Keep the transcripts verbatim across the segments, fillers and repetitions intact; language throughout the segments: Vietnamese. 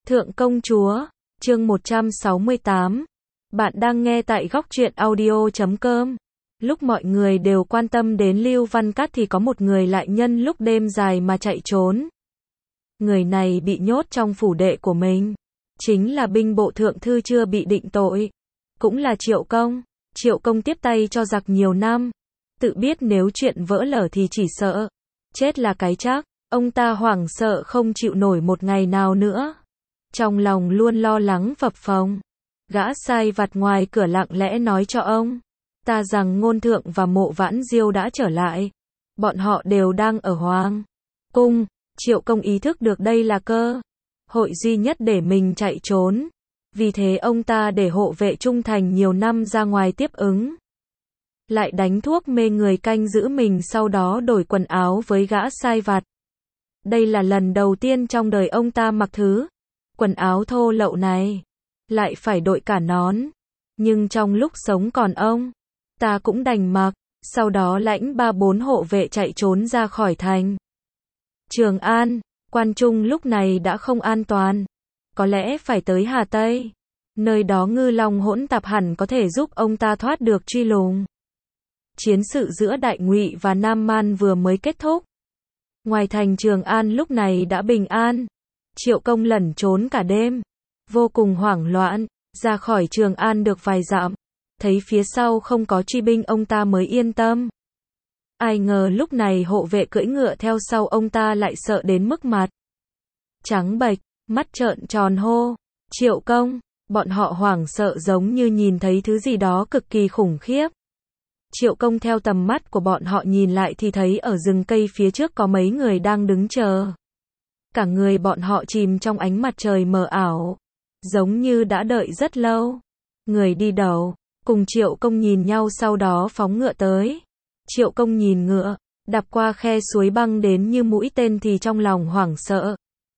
Thượng công chúa, chương một trăm sáu mươi tám. Bạn đang nghe tại góc truyện audio chấm com. Lúc mọi người đều quan tâm đến Lưu Văn Cát thì có một người lại nhân lúc đêm dài mà chạy trốn. Người này bị nhốt trong phủ đệ của mình. Chính là binh bộ thượng thư chưa bị định tội. Cũng là Triệu Công. Triệu Công tiếp tay cho giặc nhiều năm. Tự biết nếu chuyện vỡ lở thì chỉ sợ chết là cái chắc. Ông ta hoảng sợ không chịu nổi một ngày nào nữa. Trong lòng luôn lo lắng phập phồng. Gã sai vặt ngoài cửa lặng lẽ nói cho ông ta rằng Ngôn Thượng và Mộ Vãn Diêu đã trở lại. Bọn họ đều đang ở Hoàng cung. Triệu Công ý thức được đây là cơ hội duy nhất để mình chạy trốn. Vì thế ông ta để hộ vệ trung thành nhiều năm ra ngoài tiếp ứng. Lại đánh thuốc mê người canh giữ mình, sau đó đổi quần áo với gã sai vặt. Đây là lần đầu tiên trong đời ông ta mặc thứ quần áo thô lậu này. Lại phải đội cả nón. Nhưng trong lúc sống còn ông ta cũng đành mặc. Sau đó lãnh ba bốn hộ vệ chạy trốn ra khỏi thành Trường An. Quan Trung lúc này đã không an toàn. Có lẽ phải tới Hà Tây. Nơi đó ngư long hỗn tạp hẳn có thể giúp ông ta thoát được truy lùng. Chiến sự giữa Đại Ngụy và Nam Man vừa mới kết thúc. Ngoài thành Trường An lúc này đã bình an. Triệu Công lẩn trốn cả đêm. Vô cùng hoảng loạn. Ra khỏi Trường An được vài dặm. Thấy phía sau không có truy binh ông ta mới yên tâm. Ai ngờ lúc này hộ vệ cưỡi ngựa theo sau ông ta lại sợ đến mức mặt trắng bệch, mắt trợn tròn hô. Triệu Công. Bọn họ hoảng sợ giống như nhìn thấy thứ gì đó cực kỳ khủng khiếp. Triệu Công theo tầm mắt của bọn họ nhìn lại thì thấy ở rừng cây phía trước có mấy người đang đứng chờ. Cả người bọn họ chìm trong ánh mặt trời mờ ảo. Giống như đã đợi rất lâu. Người đi đầu cùng Triệu Công nhìn nhau sau đó phóng ngựa tới. Triệu Công nhìn ngựa đạp qua khe suối băng đến như mũi tên thì trong lòng hoảng sợ.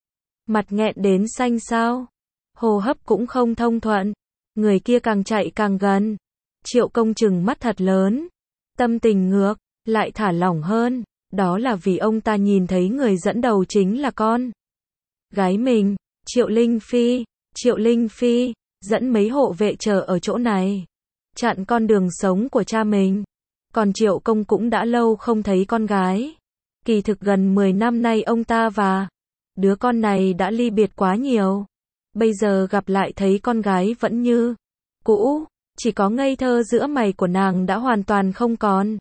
Mặt nghẹn đến xanh xao. Hô hấp cũng không thông thuận. Người kia càng chạy càng gần. Triệu Công trừng mắt thật lớn. Tâm tình ngược lại thả lỏng hơn. Đó là vì ông ta nhìn thấy người dẫn đầu chính là con gái mình, Triệu Linh Phi. Triệu Linh Phi dẫn mấy hộ vệ chờ ở chỗ này, chặn con đường sống của cha mình. Còn Triệu Công cũng đã lâu không thấy con gái. Kỳ thực gần mười năm nay ông ta và đứa con này đã ly biệt quá nhiều. Bây giờ gặp lại thấy con gái vẫn như cũ, chỉ có ngây thơ giữa mày của nàng đã hoàn toàn không còn.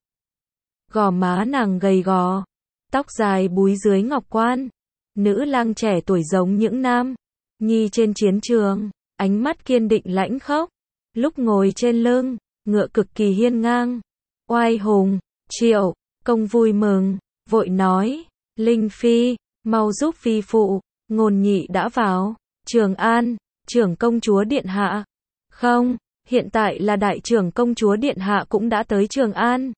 Gò má nàng gầy gò, tóc dài búi dưới ngọc quan. Nữ lang trẻ tuổi giống những nam nhi trên chiến trường, ánh mắt kiên định lãnh khốc. Lúc ngồi trên lưng ngựa cực kỳ hiên ngang, oai hùng. Triệu Công vui mừng, vội nói: Linh Phi, mau giúp phi phụ. Ngôn nhị đã vào Trường An. Trưởng công chúa điện hạ. Không, hiện tại là đại trưởng công chúa điện hạ cũng đã tới Trường An.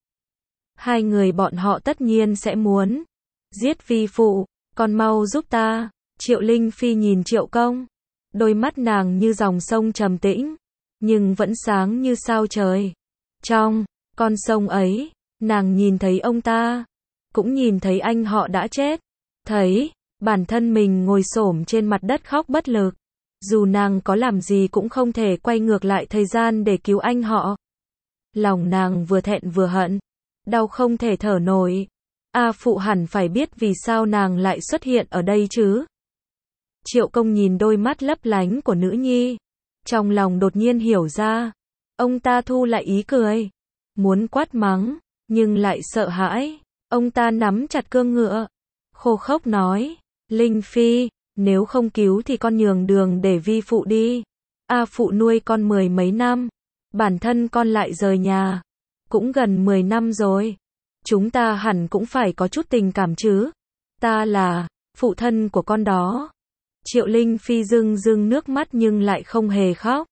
Hai người bọn họ tất nhiên sẽ muốn giết phi phụ, còn mau giúp ta. Triệu Linh Phi nhìn Triệu Công, đôi mắt nàng như dòng sông trầm tĩnh, nhưng vẫn sáng như sao trời. Trong con sông ấy, nàng nhìn thấy ông ta, cũng nhìn thấy anh họ đã chết, thấy bản thân mình ngồi xổm trên mặt đất khóc bất lực. Dù nàng có làm gì cũng không thể quay ngược lại thời gian để cứu anh họ. Lòng nàng vừa thẹn vừa hận, đau không thể thở nổi. A phụ hẳn phải biết vì sao nàng lại xuất hiện ở đây chứ. Triệu Công nhìn đôi mắt lấp lánh của nữ nhi, trong lòng đột nhiên hiểu ra. Ông ta thu lại ý cười, muốn quát mắng, nhưng lại sợ hãi. Ông ta nắm chặt cương ngựa, khô khốc nói: Linh Phi, nếu không cứu thì con nhường đường để vi phụ đi. A phụ nuôi con mười mấy năm, bản thân con lại rời nhà, cũng gần mười năm rồi. Chúng ta hẳn cũng phải có chút tình cảm chứ. Ta là phụ thân của con đó. Triệu Linh Phi rưng rưng nước mắt nhưng lại không hề khóc.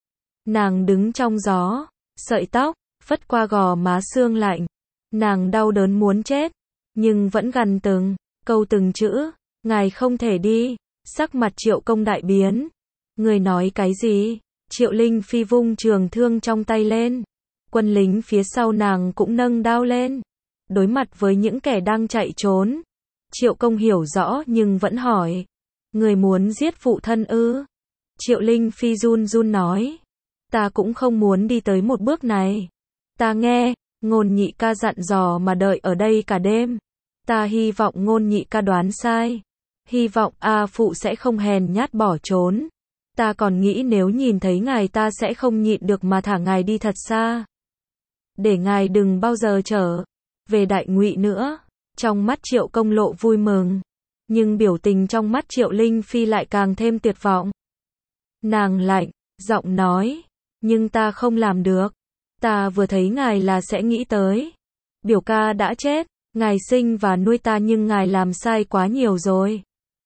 Nàng đứng trong gió, sợi tóc phất qua gò má sương lạnh. Nàng đau đớn muốn chết, nhưng vẫn gằn từng câu từng chữ: ngài không thể đi. Sắc mặt Triệu Công đại biến. Người nói cái gì? Triệu Linh Phi vung trường thương trong tay lên. Quân lính phía sau nàng cũng nâng đao lên. Đối mặt với những kẻ đang chạy trốn, Triệu Công hiểu rõ nhưng vẫn hỏi: Người muốn giết phụ thân ư? Triệu Linh Phi run run nói. Ta cũng không muốn đi tới một bước này. Ta nghe, Ngôn nhị ca dặn dò mà đợi ở đây cả đêm. Ta hy vọng Ngôn nhị ca đoán sai. Hy vọng A Phụ sẽ không hèn nhát bỏ trốn. Ta còn nghĩ nếu nhìn thấy ngài ta sẽ không nhịn được mà thả ngài đi thật xa. Để ngài đừng bao giờ trở về Đại Ngụy nữa. Trong mắt Triệu Công lộ vui mừng. Nhưng biểu tình trong mắt Triệu Linh Phi lại càng thêm tuyệt vọng. Nàng lạnh, giọng nói. Nhưng ta không làm được. Ta vừa thấy ngài là sẽ nghĩ tới. Biểu ca đã chết. Ngài sinh và nuôi ta nhưng ngài làm sai quá nhiều rồi.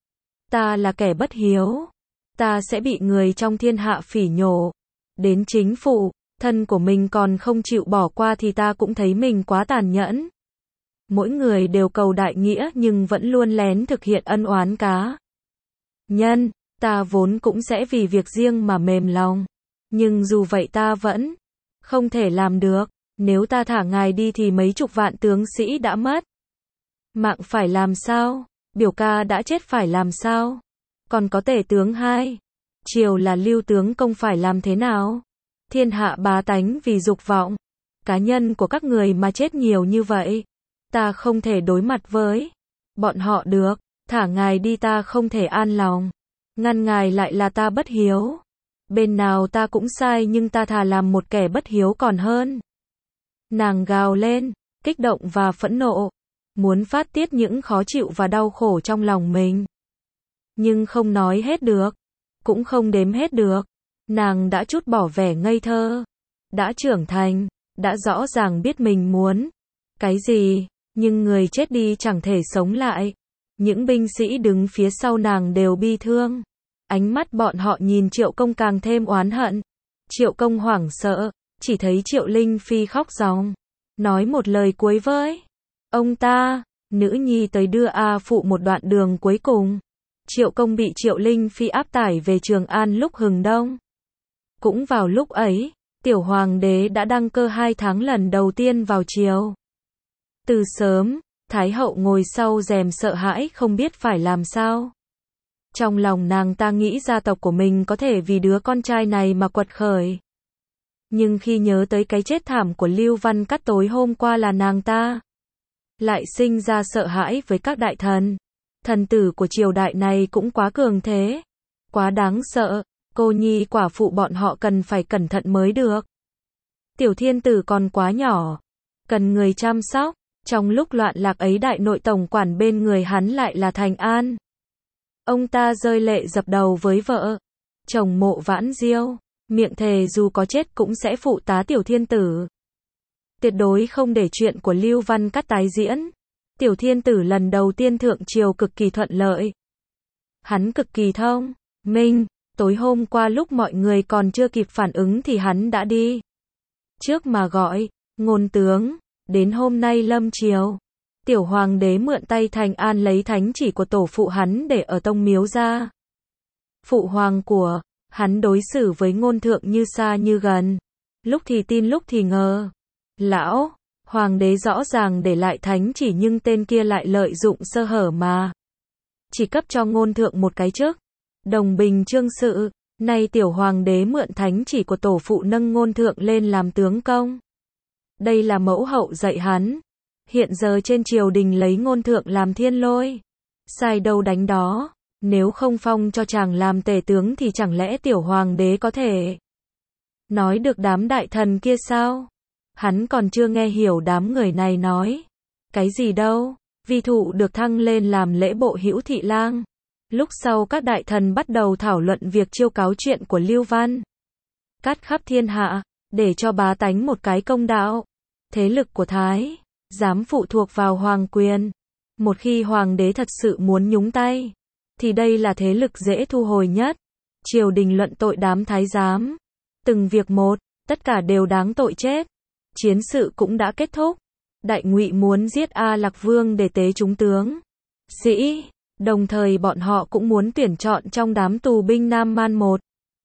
Ta là kẻ bất hiếu. Ta sẽ bị người trong thiên hạ phỉ nhổ. Đến chính phụ thân của mình còn không chịu bỏ qua thì ta cũng thấy mình quá tàn nhẫn. Mỗi người đều cầu đại nghĩa nhưng vẫn luôn lén thực hiện ân oán cá nhân. Ta vốn cũng sẽ vì việc riêng mà mềm lòng. Nhưng dù vậy ta vẫn không thể làm được. Nếu ta thả ngài đi thì mấy chục vạn tướng sĩ đã mất mạng phải làm sao? Biểu ca đã chết phải làm sao? Còn có tể tướng hai triều là Lưu tướng công phải làm thế nào? Thiên hạ bá tánh vì dục vọng cá nhân của các người mà chết nhiều như vậy. Ta không thể đối mặt với bọn họ được. Thả ngài đi ta không thể an lòng. Ngăn ngài lại là ta bất hiếu. Bên nào ta cũng sai nhưng ta thà làm một kẻ bất hiếu còn hơn. Nàng gào lên, kích động và phẫn nộ. Muốn phát tiết những khó chịu và đau khổ trong lòng mình. Nhưng không nói hết được. Cũng không đếm hết được. Nàng đã trút bỏ vẻ ngây thơ. Đã trưởng thành. Đã rõ ràng biết mình muốn cái gì. Nhưng người chết đi chẳng thể sống lại. Những binh sĩ đứng phía sau nàng đều bi thương. Ánh mắt bọn họ nhìn Triệu Công càng thêm oán hận. Triệu Công hoảng sợ. Chỉ thấy Triệu Linh Phi khóc ròng. Nói một lời cuối với ông ta. Nữ nhi tới đưa A Phụ một đoạn đường cuối cùng. Triệu Công bị Triệu Linh Phi áp tải về Trường An lúc hừng đông. Cũng vào lúc ấy, tiểu hoàng đế đã đăng cơ hai tháng lần đầu tiên vào triều. Từ sớm, Thái hậu ngồi sau rèm sợ hãi không biết phải làm sao. Trong lòng nàng ta nghĩ gia tộc của mình có thể vì đứa con trai này mà quật khởi. Nhưng khi nhớ tới cái chết thảm của Lưu Văn Cát tối hôm qua là nàng ta lại sinh ra sợ hãi với các đại thần. Thần tử của triều đại này cũng quá cường thế. Quá đáng sợ. Cô nhi quả phụ bọn họ cần phải cẩn thận mới được. Tiểu thiên tử còn quá nhỏ. Cần người chăm sóc. Trong lúc loạn lạc ấy đại nội tổng quản bên người hắn lại là Thành An. Ông ta rơi lệ dập đầu với vợ. Chồng Mộ Vãn Diêu. Miệng thề dù có chết cũng sẽ phụ tá tiểu thiên tử. Tuyệt đối không để chuyện của Lưu Văn Cát tái diễn. Tiểu thiên tử lần đầu tiên thượng triều cực kỳ thuận lợi. Hắn cực kỳ thông minh. Tối hôm qua lúc mọi người còn chưa kịp phản ứng thì hắn đã đi trước mà gọi Ngôn tướng. Đến hôm nay lâm triều, tiểu hoàng đế mượn tay Thành An lấy thánh chỉ của tổ phụ hắn để ở tông miếu ra. Phụ hoàng của hắn đối xử với Ngôn thượng như xa như gần. Lúc thì tin lúc thì ngờ. Lão hoàng đế rõ ràng để lại thánh chỉ nhưng tên kia lại lợi dụng sơ hở mà chỉ cấp cho Ngôn thượng một cái chức đồng bình chương sự. Nay tiểu hoàng đế mượn thánh chỉ của tổ phụ nâng Ngôn thượng lên làm tướng công. Đây là mẫu hậu dạy hắn. Hiện giờ trên triều đình lấy Ngôn thượng làm thiên lôi. Sai đâu đánh đó. Nếu không phong cho chàng làm tể tướng thì chẳng lẽ tiểu hoàng đế có thể nói được đám đại thần kia sao? Hắn còn chưa nghe hiểu đám người này nói cái gì đâu. Vi thụ được thăng lên làm lễ bộ hữu thị lang. Lúc sau các đại thần bắt đầu thảo luận việc chiêu cáo chuyện của Lưu Văn Cát khắp thiên hạ, để cho bá tánh một cái công đạo. Thế lực của Thái giám phụ thuộc vào hoàng quyền. Một khi hoàng đế thật sự muốn nhúng tay, thì đây là thế lực dễ thu hồi nhất. Triều đình luận tội đám thái giám. Từng việc một, tất cả đều đáng tội chết. Chiến sự cũng đã kết thúc. Đại Ngụy muốn giết A Lạc Vương để tế chúng tướng sĩ. Đồng thời bọn họ cũng muốn tuyển chọn trong đám tù binh Nam Man một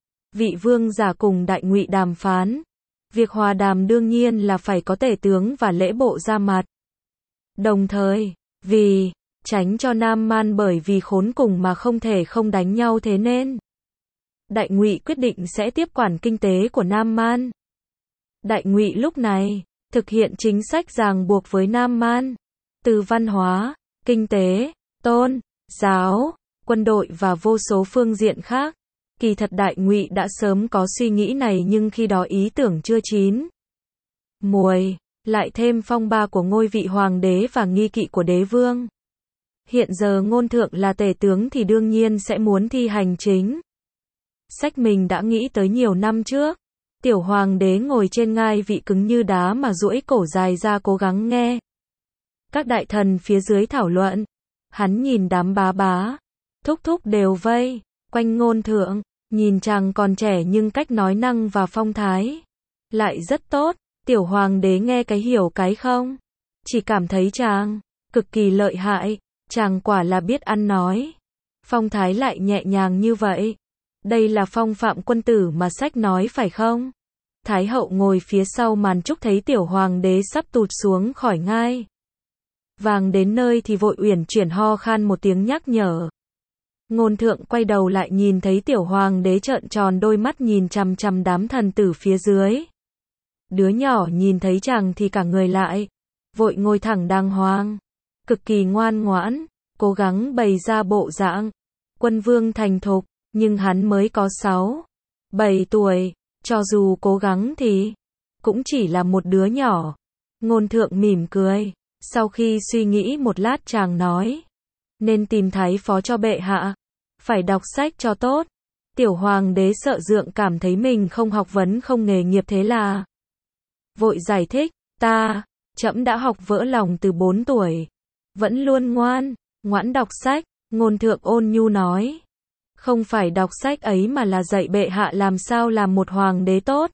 vị vương giả cùng Đại Ngụy đàm phán. Việc hòa đàm đương nhiên là phải có tể tướng và lễ bộ ra mặt. Đồng thời, vì tránh cho Nam Man bởi vì khốn cùng mà không thể không đánh nhau, thế nên Đại Ngụy quyết định sẽ tiếp quản kinh tế của Nam Man. Đại Ngụy lúc này thực hiện chính sách ràng buộc với Nam Man, từ văn hóa, kinh tế, tôn giáo, quân đội và vô số phương diện khác. Kỳ thật Đại Ngụy đã sớm có suy nghĩ này nhưng khi đó ý tưởng chưa chín muồi, lại thêm phong ba của ngôi vị hoàng đế và nghi kỵ của đế vương. Hiện giờ Ngôn Thượng là tể tướng thì đương nhiên sẽ muốn thi hành chính sách mình đã nghĩ tới nhiều năm trước. Tiểu hoàng đế ngồi trên ngai vị cứng như đá mà duỗi cổ dài ra cố gắng nghe các đại thần phía dưới thảo luận. Hắn nhìn đám bá bá, thúc thúc đều vây quanh Ngôn Thượng, nhìn chàng còn trẻ nhưng cách nói năng và phong thái lại rất tốt. Tiểu hoàng đế nghe cái hiểu cái không, chỉ cảm thấy chàng cực kỳ lợi hại, chàng quả là biết ăn nói, phong thái lại nhẹ nhàng như vậy. Đây là phong phạm quân tử mà sách nói phải không? Thái hậu ngồi phía sau màn trúc thấy tiểu hoàng đế sắp tụt xuống khỏi ngai vàng đến nơi thì vội uyển chuyển ho khan một tiếng nhắc nhở. Ngôn Thượng quay đầu lại nhìn thấy tiểu hoàng đế trợn tròn đôi mắt nhìn chằm chằm đám thần tử phía dưới. Đứa nhỏ nhìn thấy chàng thì cả người lại vội ngồi thẳng đàng hoàng, cực kỳ ngoan ngoãn, cố gắng bày ra bộ dạng quân vương thành thục, nhưng hắn mới có sáu, bảy tuổi, cho dù cố gắng thì cũng chỉ là một đứa nhỏ. Ngôn Thượng mỉm cười, sau khi suy nghĩ một lát chàng nói, nên tìm thái phó cho bệ hạ, phải đọc sách cho tốt. Tiểu hoàng đế sợ dượng cảm thấy mình không học vấn không nghề nghiệp thế là vội giải thích, ta, trẫm đã học vỡ lòng từ bốn tuổi, vẫn luôn ngoan, ngoãn đọc sách. Ngôn Thượng ôn nhu nói, không phải đọc sách ấy mà là dạy bệ hạ làm sao làm một hoàng đế tốt.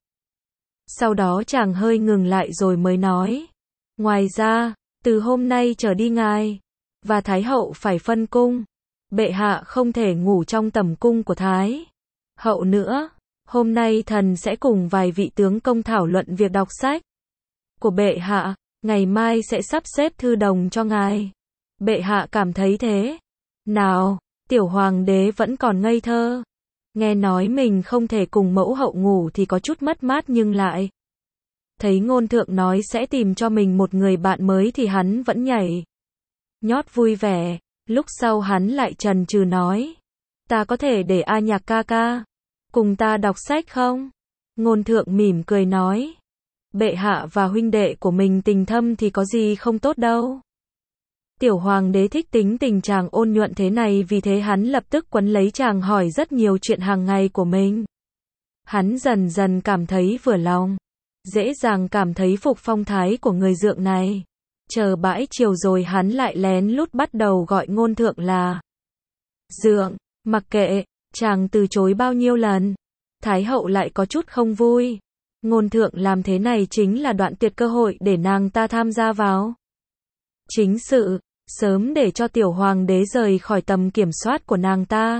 Sau đó chàng hơi ngừng lại rồi mới nói, ngoài ra, từ hôm nay trở đi ngài và Thái hậu phải phân cung, bệ hạ không thể ngủ trong tẩm cung của Thái hậu nữa. Hôm nay thần sẽ cùng vài vị tướng công thảo luận việc đọc sách của bệ hạ, ngày mai sẽ sắp xếp thư đồng cho ngài. Bệ hạ cảm thấy thế nào? Tiểu hoàng đế vẫn còn ngây thơ, nghe nói mình không thể cùng mẫu hậu ngủ thì có chút mất mát, nhưng lại thấy Ngôn Thượng nói sẽ tìm cho mình một người bạn mới thì hắn vẫn nhảy nhót vui vẻ. Lúc sau hắn lại chần chừ nói, ta có thể để A Nhạc ca ca cùng ta đọc sách không? Ngôn Thượng mỉm cười nói, bệ hạ và huynh đệ của mình tình thâm thì có gì không tốt đâu. Tiểu hoàng đế thích tính tình chàng ôn nhuận thế này, vì thế hắn lập tức quấn lấy chàng hỏi rất nhiều chuyện hàng ngày của mình. Hắn dần dần cảm thấy vừa lòng, dễ dàng cảm thấy phục phong thái của người dượng này. Chờ bãi chiều rồi hắn lại lén lút bắt đầu gọi Ngôn Thượng là dượng. Mặc kệ chàng từ chối bao nhiêu lần, Thái hậu lại có chút không vui. Ngôn Thượng làm thế này chính là đoạn tuyệt cơ hội để nàng ta tham gia vào chính sự, sớm để cho tiểu hoàng đế rời khỏi tầm kiểm soát của nàng ta,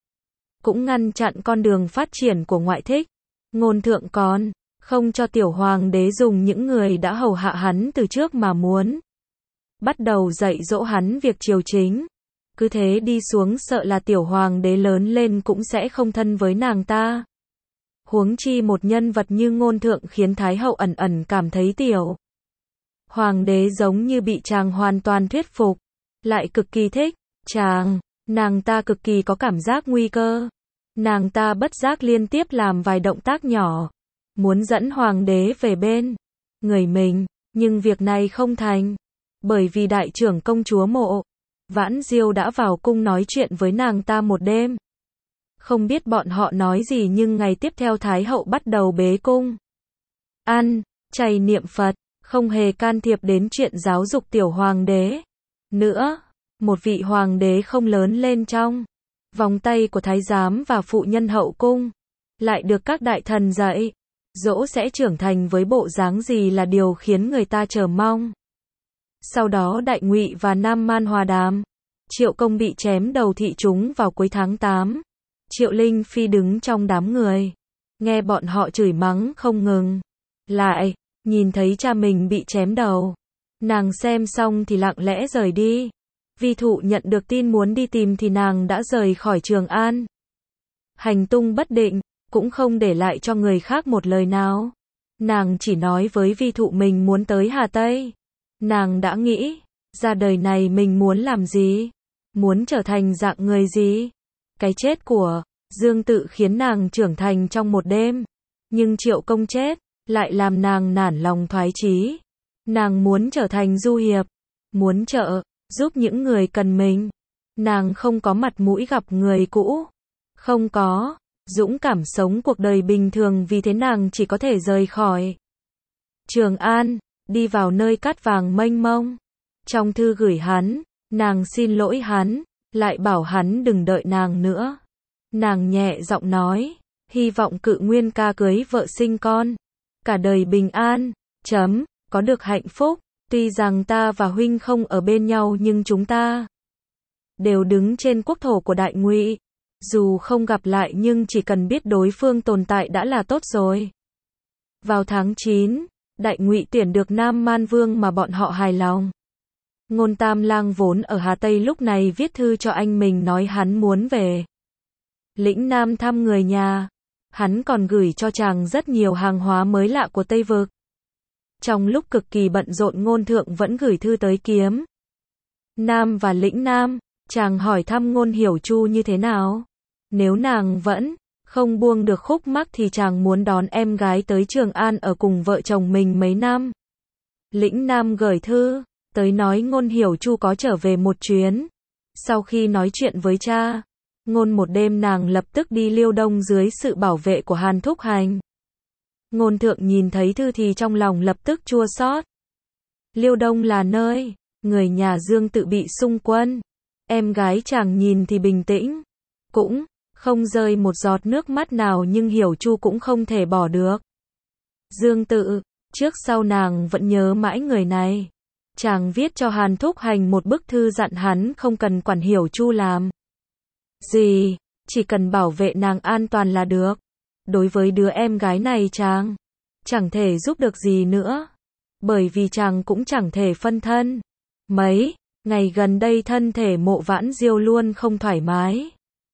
cũng ngăn chặn con đường phát triển của ngoại thích. Ngôn Thượng còn không cho tiểu hoàng đế dùng những người đã hầu hạ hắn từ trước mà muốn bắt đầu dạy dỗ hắn việc triều chính. Cứ thế đi xuống sợ là tiểu hoàng đế lớn lên cũng sẽ không thân với nàng ta. Huống chi một nhân vật như Ngôn Thượng khiến Thái hậu ẩn ẩn cảm thấy tiểu hoàng đế giống như bị chàng hoàn toàn thuyết phục, lại cực kỳ thích chàng. Nàng ta cực kỳ có cảm giác nguy cơ. Nàng ta bất giác liên tiếp làm vài động tác nhỏ, muốn dẫn hoàng đế về bên người mình, nhưng việc này không thành, bởi vì đại trưởng công chúa Mộ Vãn Diêu đã vào cung nói chuyện với nàng ta một đêm. Không biết bọn họ nói gì nhưng ngày tiếp theo Thái hậu bắt đầu bế cung, ăn chay niệm Phật, không hề can thiệp đến chuyện giáo dục tiểu hoàng đế nữa. Một vị hoàng đế không lớn lên trong vòng tay của thái giám và phụ nhân hậu cung, lại được các đại thần dạy dỗ sẽ trưởng thành với bộ dáng gì là điều khiến người ta chờ mong. Sau đó Đại Ngụy và Nam Man hòa đàm, Triệu Công bị chém đầu thị chúng vào cuối tháng tám. Triệu Linh Phi đứng trong đám người, nghe bọn họ chửi mắng không ngừng, lại nhìn thấy cha mình bị chém đầu, nàng xem xong thì lặng lẽ rời đi. Vi Thụ nhận được tin muốn đi tìm thì nàng đã rời khỏi Trường An. Hành tung bất định, cũng không để lại cho người khác một lời nào. Nàng chỉ nói với Vi Thụ mình muốn tới Hà Tây. Nàng đã nghĩ, ra đời này mình muốn làm gì? Muốn trở thành dạng người gì? Cái chết của Dương Tự khiến nàng trưởng thành trong một đêm. Nhưng Triệu Công chết, lại làm nàng nản lòng thoái chí. Nàng muốn trở thành du hiệp, muốn trợ giúp những người cần mình. Nàng không có mặt mũi gặp người cũ, không có dũng cảm sống cuộc đời bình thường, vì thế nàng chỉ có thể rời khỏi Trường An, đi vào nơi cát vàng mênh mông. Trong thư gửi hắn, nàng xin lỗi hắn, lại bảo hắn đừng đợi nàng nữa. Nàng nhẹ giọng nói, hy vọng Cự Nguyên ca cưới vợ sinh con, cả đời bình an, chấm, có được hạnh phúc. Tuy rằng ta và huynh không ở bên nhau nhưng chúng ta đều đứng trên quốc thổ của Đại Ngụy. Dù không gặp lại nhưng chỉ cần biết đối phương tồn tại đã là tốt rồi. Vào tháng chín, Đại Ngụy tuyển được Nam Man Vương mà bọn họ hài lòng. Ngôn Tam Lang vốn ở Hà Tây lúc này viết thư cho anh mình nói hắn muốn về lĩnh Nam thăm người nhà. Hắn còn gửi cho chàng rất nhiều hàng hóa mới lạ của Tây Vực. Trong lúc cực kỳ bận rộn, Ngôn Thượng vẫn gửi thư tới Kiếm Nam và lĩnh Nam. Chàng hỏi thăm Ngôn Hiểu Chu như thế nào. Nếu nàng vẫn không buông được khúc mắc thì chàng muốn đón em gái tới Trường An ở cùng vợ chồng mình mấy năm. Lĩnh Nam gửi thư tới nói Ngôn Hiểu Chu có trở về một chuyến. Sau khi nói chuyện với cha Ngôn một đêm, nàng lập tức đi Liêu Đông dưới sự bảo vệ của Hàn Thúc Hành. Ngôn Thượng nhìn thấy thư thì trong lòng lập tức chua xót. Liêu Đông là nơi người nhà Dương Tự bị xung quân. Em gái chàng nhìn thì bình tĩnh, cũng không rơi một giọt nước mắt nào, nhưng Hiểu Chu cũng không thể bỏ được Dương Tự. Trước sau nàng vẫn nhớ mãi người này. Chàng viết cho Hàn Thúc Hành một bức thư dặn hắn không cần quản Hiểu Chu làm gì, chỉ cần bảo vệ nàng an toàn là được. Đối với đứa em gái này chàng chẳng thể giúp được gì nữa, bởi vì chàng cũng chẳng thể phân thân. Mấy ngày gần đây thân thể Mộ Vãn Diêu luôn không thoải mái,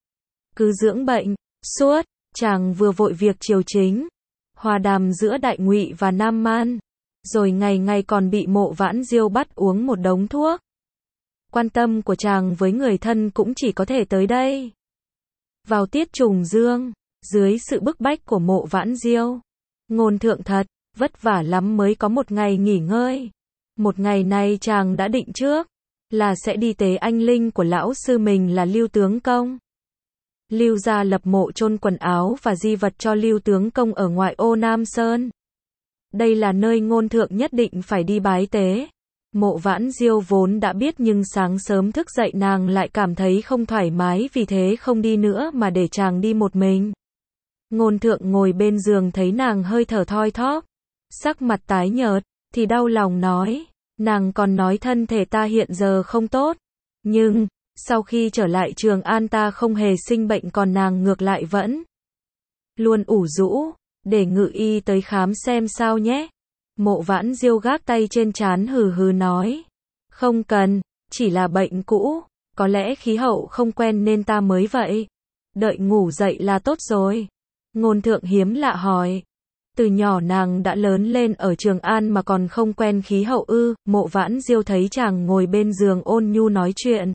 cứ dưỡng bệnh suốt. Chàng vừa vội việc triều chính, hòa đàm giữa Đại Ngụy và Nam Man, rồi ngày ngày còn bị Mộ Vãn Diêu bắt uống một đống thuốc. Quan tâm của chàng với người thân cũng chỉ có thể tới đây. Vào tiết trùng dương, dưới sự bức bách của Mộ Vãn Diêu, Ngôn Thượng thật vất vả lắm mới có một ngày nghỉ ngơi. Một ngày này chàng đã định trước là sẽ đi tế anh linh của lão sư mình là Lưu Tướng Công. Lưu gia lập mộ chôn quần áo và di vật cho Lưu Tướng Công ở ngoại ô Nam Sơn. Đây là nơi Ngôn Thượng nhất định phải đi bái tế. Mộ Vãn Diêu vốn đã biết nhưng sáng sớm thức dậy nàng lại cảm thấy không thoải mái, vì thế không đi nữa mà để chàng đi một mình. Ngôn Thượng ngồi bên giường thấy nàng hơi thở thoi thóp, sắc mặt tái nhợt, thì đau lòng nói, nàng còn nói thân thể ta hiện giờ không tốt, nhưng sau khi trở lại Trường An ta không hề sinh bệnh, còn nàng ngược lại vẫn luôn ủ rũ, để Ngự y tới khám xem sao nhé. Mộ Vãn Diêu gác tay trên trán hừ hừ nói, không cần, chỉ là bệnh cũ, có lẽ khí hậu không quen nên ta mới vậy, đợi ngủ dậy là tốt rồi. Ngôn Thượng hiếm lạ hỏi, từ nhỏ nàng đã lớn lên ở Trường An mà còn không quen khí hậu ư? Mộ Vãn Diêu thấy chàng ngồi bên giường ôn nhu nói chuyện,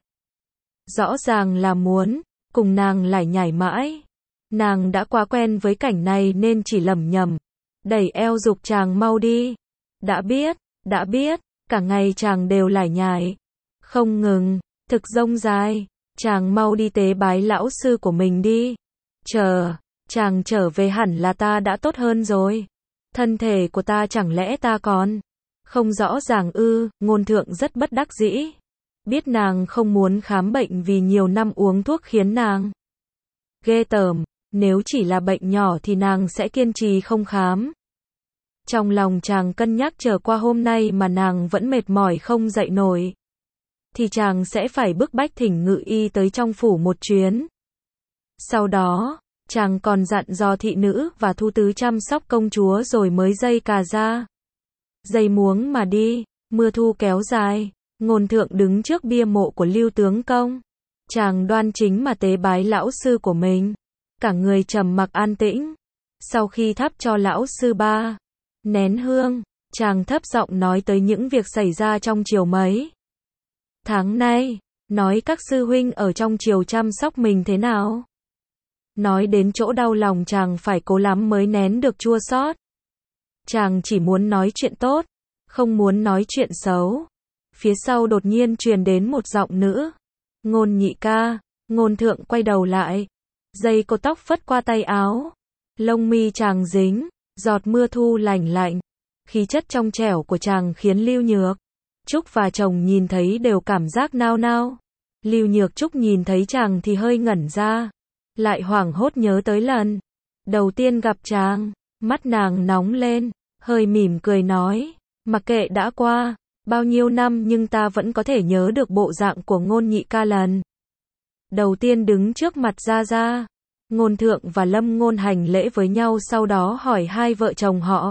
rõ ràng là muốn cùng nàng lải nhải mãi. Nàng đã quá quen với cảnh này nên chỉ lẩm nhẩm, đẩy eo giục chàng mau đi. Đã biết, đã biết, cả ngày chàng đều lải nhải không ngừng, thực dông dài. Chàng mau đi tế bái lão sư của mình đi. Chờ chàng trở về hẳn là ta đã tốt hơn rồi. Thân thể của ta chẳng lẽ ta còn không rõ ràng ư? Ngôn Thượng rất bất đắc dĩ, biết nàng không muốn khám bệnh vì nhiều năm uống thuốc khiến nàng ghê tởm. Nếu chỉ là bệnh nhỏ thì nàng sẽ kiên trì không khám. Trong lòng chàng cân nhắc chờ qua hôm nay mà nàng vẫn mệt mỏi không dậy nổi, thì chàng sẽ phải bức bách thỉnh Ngự y tới trong phủ một chuyến. Sau đó, chàng còn dặn dò thị nữ và thu tứ chăm sóc công chúa rồi mới dây cà ra dây muống mà đi. Mưa thu kéo dài, Ngôn Thượng đứng trước bia mộ của Lưu Tướng Công. Chàng đoan chính mà tế bái lão sư của mình. Cả người trầm mặc an tĩnh. Sau khi thắp cho lão sư ba nén hương, chàng thấp giọng nói tới những việc xảy ra trong triều mấy tháng nay. Nói các sư huynh ở trong triều chăm sóc mình thế nào. Nói đến chỗ đau lòng chàng phải cố lắm mới nén được chua xót. Chàng chỉ muốn nói chuyện tốt, không muốn nói chuyện xấu. Phía sau đột nhiên truyền đến một giọng nữ. Ngôn nhị ca. Ngôn Thượng quay đầu lại. Dây cột tóc phất qua tay áo. Lông mi chàng dính, giọt mưa thu lành lạnh. Khí chất trong trẻo của chàng khiến Lưu Nhược Trúc và chồng nhìn thấy đều cảm giác nao nao. Lưu Nhược Trúc nhìn thấy chàng thì hơi ngẩn ra. Lại hoảng hốt nhớ tới lần đầu tiên gặp chàng. Mắt nàng nóng lên, hơi mỉm cười nói. Mặc kệ đã qua bao nhiêu năm nhưng ta vẫn có thể nhớ được bộ dạng của Ngôn nhị ca lần đầu tiên đứng trước mặt Gia Gia. Ngôn Thượng và Lâm Ngôn hành lễ với nhau, sau đó hỏi hai vợ chồng họ.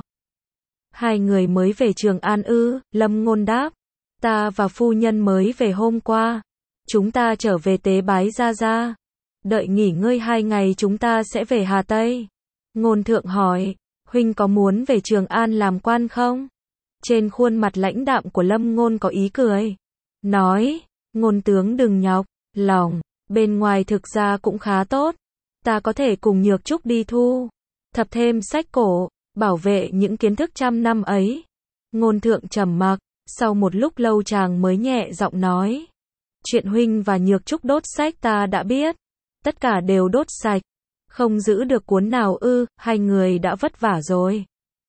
Hai người mới về Trường An ư? Lâm Ngôn đáp. Ta và phu nhân mới về hôm qua. Chúng ta trở về tế bái Gia Gia. Đợi nghỉ ngơi hai ngày chúng ta sẽ về Hà Tây. Ngôn Thượng hỏi. Huynh có muốn về Trường An làm quan không? Trên khuôn mặt lãnh đạm của Lâm Ngôn có ý cười. Nói. Ngôn tướng đừng nhọc lòng. Bên ngoài thực ra cũng khá tốt. Ta có thể cùng Nhược Trúc đi thu thập thêm sách cổ, bảo vệ những kiến thức trăm năm ấy. Ngôn Thượng trầm mặc, sau một lúc lâu chàng mới nhẹ giọng nói. Chuyện huynh và Nhược Trúc đốt sách ta đã biết. Tất cả đều đốt sạch. Không giữ được cuốn nào ư? Hai người đã vất vả rồi.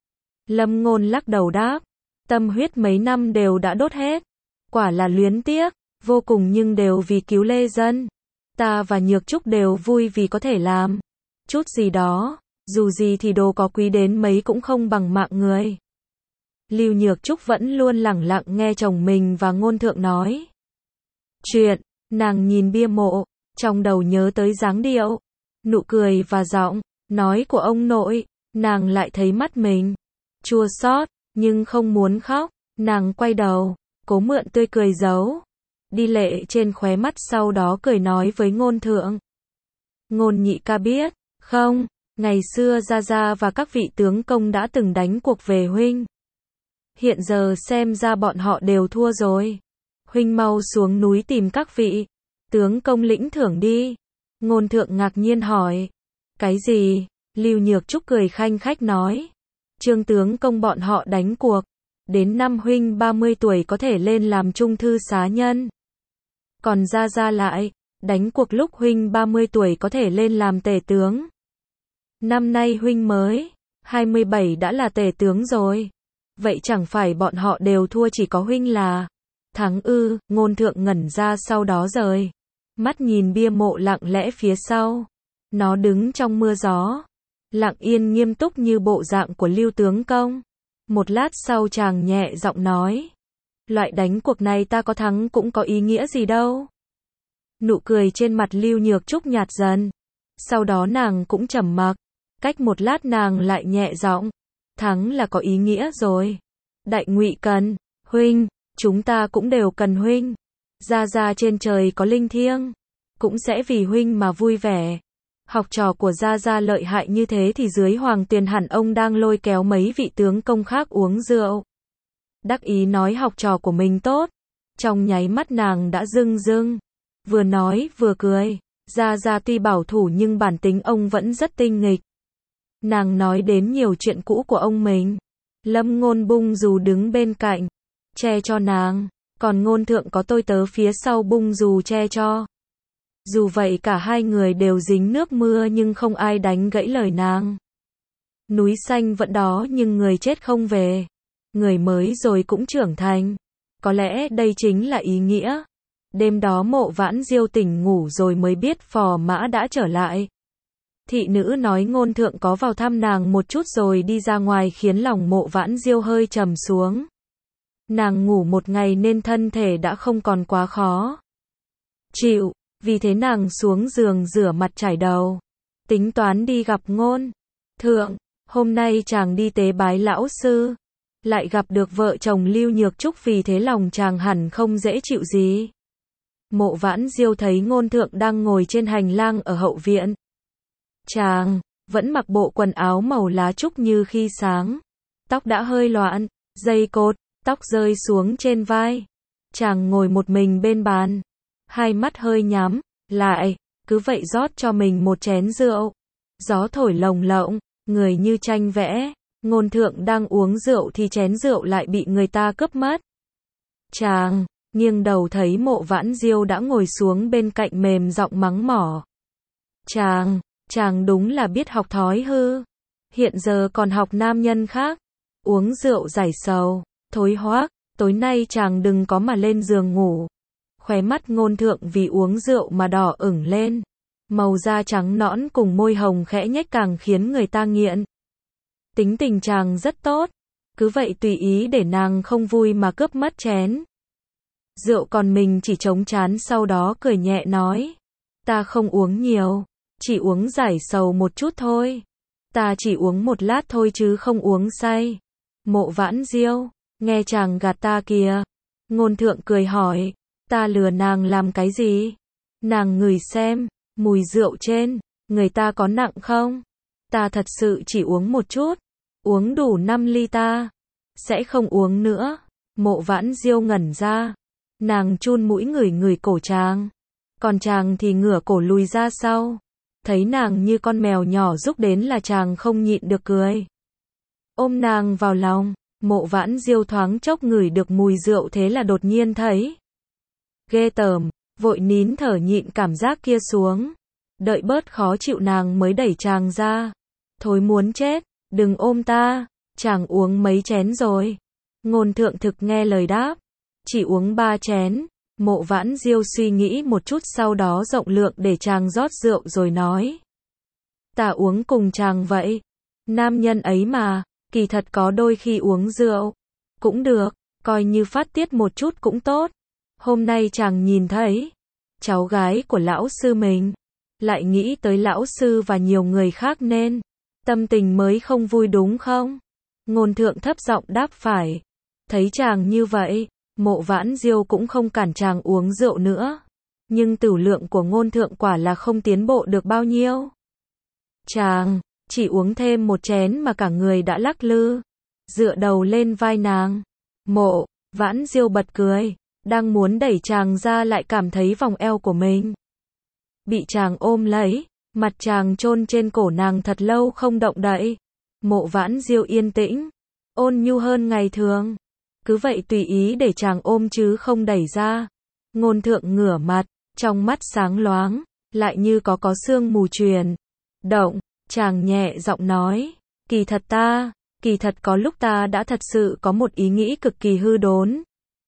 Lâm Ngôn lắc đầu đáp. Tâm huyết mấy năm đều đã đốt hết. Quả là luyến tiếc, vô cùng, nhưng đều vì cứu lê dân. Ta và Nhược Trúc đều vui vì có thể làm chút gì đó. Dù gì thì đồ có quý đến mấy cũng không bằng mạng người. Lưu Nhược Trúc vẫn luôn lẳng lặng nghe chồng mình và Ngôn Thượng nói chuyện. Nàng nhìn bia mộ, trong đầu nhớ tới dáng điệu, nụ cười và giọng nói của ông nội. Nàng lại thấy mắt mình chua xót, nhưng không muốn khóc. Nàng quay đầu, cố mượn tươi cười giấu đi lệ trên khóe mắt, sau đó cười nói với Ngôn Thượng. Ngôn nhị ca biết không, ngày xưa Gia Gia và các vị tướng công đã từng đánh cuộc về huynh. Hiện giờ xem ra bọn họ đều thua rồi. Huynh mau xuống núi tìm các vị tướng công lĩnh thưởng đi. Ngôn Thượng ngạc nhiên hỏi. Cái gì? Lưu Nhược Trúc cười khanh khách nói. Trương tướng công bọn họ đánh cuộc. Đến năm huynh ba mươi tuổi có thể lên làm trung thư xá nhân. Còn Gia Gia lại đánh cuộc lúc huynh ba mươi tuổi có thể lên làm tể tướng. Năm nay huynh mới hai mươi bảy đã là tể tướng rồi. Vậy chẳng phải bọn họ đều thua, chỉ có huynh là thắng ư? Ngôn Thượng ngẩn ra, sau đó rời mắt nhìn bia mộ lặng lẽ phía sau. Nó đứng trong mưa gió, lặng yên nghiêm túc như bộ dạng của Lưu tướng công. Một lát sau chàng nhẹ giọng nói. Loại đánh cuộc này ta có thắng cũng có ý nghĩa gì đâu. Nụ cười trên mặt Lưu Nhược Trúc nhạt dần. Sau đó nàng cũng trầm mặc. Cách một lát nàng lại nhẹ giọng. Thắng là có ý nghĩa rồi. Đại Ngụy cần huynh, chúng ta cũng đều cần huynh. Gia Gia trên trời có linh thiêng, cũng sẽ vì huynh mà vui vẻ. Học trò của Gia Gia lợi hại như thế thì dưới hoàng tiền hẳn ông đang lôi kéo mấy vị tướng công khác uống rượu. Đắc ý nói học trò của mình tốt. Trong nháy mắt nàng đã rưng rưng. Vừa nói vừa cười. Gia Gia tuy bảo thủ nhưng bản tính ông vẫn rất tinh nghịch. Nàng nói đến nhiều chuyện cũ của ông mình. Lâm Ngôn bung dù đứng bên cạnh, che cho nàng. Còn Ngôn Thượng có tôi tớ phía sau bung dù che cho. Dù vậy cả hai người đều dính nước mưa nhưng không ai đánh gãy lời nàng. Núi xanh vẫn đó nhưng người chết không về. Người mới rồi cũng trưởng thành. Có lẽ đây chính là ý nghĩa. Đêm đó Mộ Vãn Diêu tỉnh ngủ rồi mới biết Phò Mã đã trở lại. Thị nữ nói Ngôn Thượng có vào thăm nàng một chút rồi đi ra ngoài, khiến lòng Mộ Vãn Diêu hơi trầm xuống. Nàng ngủ một ngày nên thân thể đã không còn quá khó chịu. Vì thế nàng xuống giường rửa mặt chải đầu, tính toán đi gặp Ngôn Thượng. Hôm nay chàng đi tế bái lão sư. lại gặp được vợ chồng Lưu Nhược Trúc, vì thế lòng chàng hẳn không dễ chịu gì. Mộ Vãn Diêu thấy Ngôn Thượng đang ngồi trên hành lang ở hậu viện. Chàng vẫn mặc bộ quần áo màu lá trúc như khi sáng. Tóc đã hơi loạn, dây cột, tóc rơi xuống trên vai. Chàng ngồi một mình bên bàn, hai mắt hơi nhắm lại, cứ vậy rót cho mình một chén rượu. Gió thổi lồng lộng, người như tranh vẽ. Ngôn Thượng đang uống rượu thì chén rượu lại bị người ta cướp mất. Chàng nghiêng đầu thấy Mộ Vãn Diêu đã ngồi xuống bên cạnh, mềm giọng mắng mỏ. Chàng, chàng đúng là biết học thói hư. Hiện giờ còn học nam nhân khác. Uống rượu giải sầu, thối hoác, tối nay chàng đừng có mà lên giường ngủ. Khóe mắt Ngôn Thượng vì uống rượu mà đỏ ửng lên. Màu da trắng nõn cùng môi hồng khẽ nhếch càng khiến người ta nghiện. Tính tình chàng rất tốt, cứ vậy tùy ý để nàng không vui mà cướp mất chén rượu, còn mình chỉ chống chán, sau đó cười nhẹ nói. Ta không uống nhiều, chỉ uống giải sầu một chút thôi. Ta chỉ uống một lát thôi chứ không uống say. Mộ Vãn Diêu, nghe chàng gạt ta kìa. Ngôn Thượng cười hỏi, ta lừa nàng làm cái gì? Nàng ngửi xem, mùi rượu trên người ta có nặng không? Ta thật sự chỉ uống một chút, uống đủ năm ly ta sẽ không uống nữa. Mộ Vãn Diêu ngẩn ra, nàng chun mũi ngửi ngửi cổ chàng, còn chàng thì ngửa cổ lùi ra sau. Thấy nàng như con mèo nhỏ rúc đến là chàng không nhịn được cười. Ôm nàng vào lòng, Mộ Vãn Diêu thoáng chốc ngửi được mùi rượu, thế là đột nhiên thấy ghê tởm, vội nín thở nhịn cảm giác kia xuống. Đợi bớt khó chịu nàng mới đẩy chàng ra. Thôi muốn chết, đừng ôm ta, chàng uống mấy chén rồi? Ngôn Thượng thực nghe lời đáp, chỉ uống ba chén. Mộ Vãn Diêu suy nghĩ một chút, sau đó rộng lượng để chàng rót rượu rồi nói. Ta uống cùng chàng vậy. Nam nhân ấy mà, kỳ thật có đôi khi uống rượu cũng được, coi như phát tiết một chút cũng tốt. Hôm nay chàng nhìn thấy cháu gái của lão sư mình, lại nghĩ tới lão sư và nhiều người khác nên tâm tình mới không vui đúng không? Ngôn Thượng thấp giọng đáp phải. Thấy chàng như vậy, Mộ Vãn Diêu cũng không cản chàng uống rượu nữa. Nhưng tửu lượng của Ngôn Thượng quả là không tiến bộ được bao nhiêu. Chàng chỉ uống thêm một chén mà cả người đã lắc lư, dựa đầu lên vai nàng. Mộ Vãn Diêu bật cười, đang muốn đẩy chàng ra lại cảm thấy vòng eo của mình bị chàng ôm lấy, mặt chàng chôn trên cổ nàng thật lâu không động đậy. Mộ Vãn Diêu yên tĩnh, ôn nhu hơn ngày thường, cứ vậy tùy ý để chàng ôm chứ không đẩy ra. Ngôn Thượng ngửa mặt, trong mắt sáng loáng, lại như có có sương mù truyền động. Chàng nhẹ giọng nói, kỳ thật ta, kỳ thật có lúc ta đã thật sự có một ý nghĩ cực kỳ hư đốn.